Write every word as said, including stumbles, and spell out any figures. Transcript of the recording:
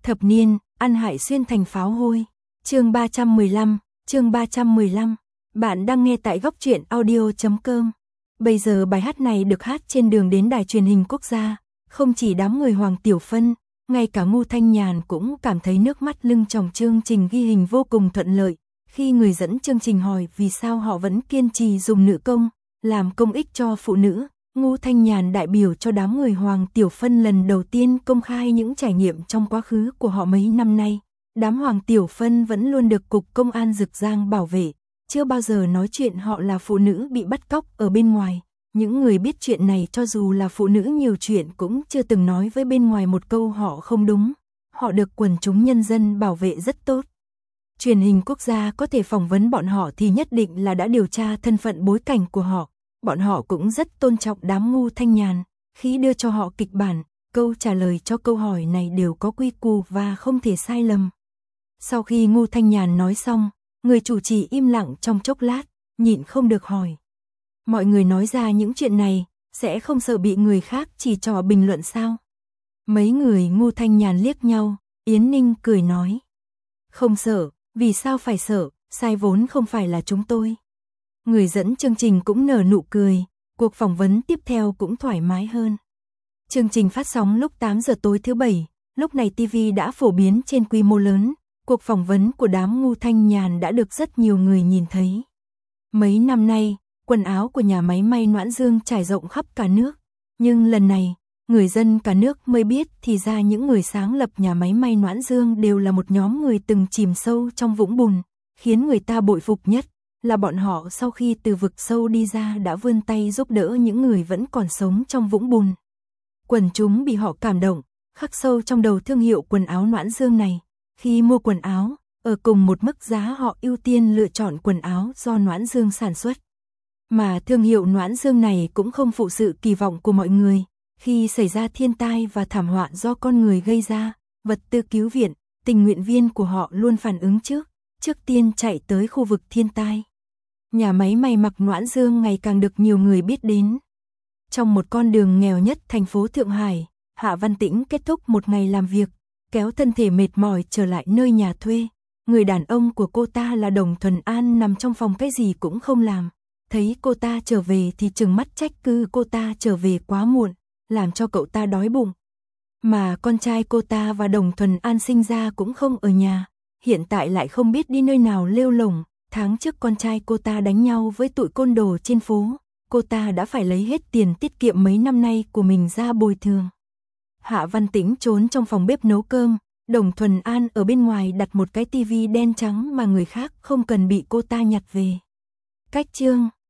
Thập niên, ăn hại xuyên thành pháo hôi. Chương ba trăm mười lăm, chương ba trăm mười lăm. Bạn đang nghe tại góc truyện audio chấm com. Bây giờ bài hát này được hát trên đường đến đài truyền hình quốc gia, không chỉ đám người Hoàng Tiểu Phân, ngay cả Ngô Thanh Nhàn cũng cảm thấy nước mắt lưng tròng. Chương trình ghi hình vô cùng thuận lợi, khi người dẫn chương trình hỏi vì sao họ vẫn kiên trì dùng nữ công, làm công ích cho phụ nữ. Ngô Thanh Nhàn đại biểu cho đám người Hoàng Tiểu Phân lần đầu tiên công khai những trải nghiệm trong quá khứ của họ mấy năm nay. Đám Hoàng Tiểu Phân vẫn luôn được Cục Công an Dực Giang bảo vệ, chưa bao giờ nói chuyện họ là phụ nữ bị bắt cóc ở bên ngoài. Những người biết chuyện này cho dù là phụ nữ nhiều chuyện cũng chưa từng nói với bên ngoài một câu họ không đúng. Họ được quần chúng nhân dân bảo vệ rất tốt. Truyền hình quốc gia có thể phỏng vấn bọn họ thì nhất định là đã điều tra thân phận bối cảnh của họ. Bọn họ cũng rất tôn trọng đám Ngô Thanh Nhàn, khi đưa cho họ kịch bản, câu trả lời cho câu hỏi này đều có quy củ và không thể sai lầm. Sau khi Ngô Thanh Nhàn nói xong, người chủ trì im lặng trong chốc lát, nhịn không được hỏi. Mọi người nói ra những chuyện này, sẽ không sợ bị người khác chỉ trỏ bình luận sao? Mấy người Ngô Thanh Nhàn liếc nhau, Yến Ninh cười nói. Không sợ, vì sao phải sợ, sai vốn không phải là chúng tôi. Người dẫn chương trình cũng nở nụ cười, cuộc phỏng vấn tiếp theo cũng thoải mái hơn. Chương trình phát sóng lúc tám giờ tối thứ bảy, lúc này ti vi đã phổ biến trên quy mô lớn, cuộc phỏng vấn của đám Ngô Thanh Nhàn đã được rất nhiều người nhìn thấy. Mấy năm nay, quần áo của nhà máy may Noãn Dương trải rộng khắp cả nước, nhưng lần này, người dân cả nước mới biết thì ra những người sáng lập nhà máy may Noãn Dương đều là một nhóm người từng chìm sâu trong vũng bùn, khiến người ta bội phục nhất là bọn họ sau khi từ vực sâu đi ra đã vươn tay giúp đỡ những người vẫn còn sống trong vũng bùn. Quần chúng bị họ cảm động, khắc sâu trong đầu thương hiệu quần áo Noãn Dương này. Khi mua quần áo, ở cùng một mức giá họ ưu tiên lựa chọn quần áo do Noãn Dương sản xuất. Mà thương hiệu Noãn Dương này cũng không phụ sự kỳ vọng của mọi người. Khi xảy ra thiên tai và thảm họa do con người gây ra, vật tư cứu viện, tình nguyện viên của họ luôn phản ứng trước, trước tiên chạy tới khu vực thiên tai. Nhà máy may mặc Noãn Dương ngày càng được nhiều người biết đến. Trong một con đường nghèo nhất thành phố Thượng Hải, Hạ Văn Tĩnh kết thúc một ngày làm việc, kéo thân thể mệt mỏi trở lại nơi nhà thuê. Người đàn ông của cô ta là Đồng Thuần An nằm trong phòng cái gì cũng không làm. Thấy cô ta trở về thì trừng mắt trách cứ cô ta trở về quá muộn, làm cho cậu ta đói bụng. Mà con trai cô ta và Đồng Thuần An sinh ra cũng không ở nhà, hiện tại lại không biết đi nơi nào lêu lổng. Tháng trước con trai cô ta đánh nhau với tụi côn đồ trên phố, cô ta đã phải lấy hết tiền tiết kiệm mấy năm nay của mình ra bồi thường. Hạ Văn Tĩnh trốn trong phòng bếp nấu cơm, Đồng Thuần An ở bên ngoài đặt một cái tivi đen trắng mà người khác không cần bị cô ta nhặt về. Cách chương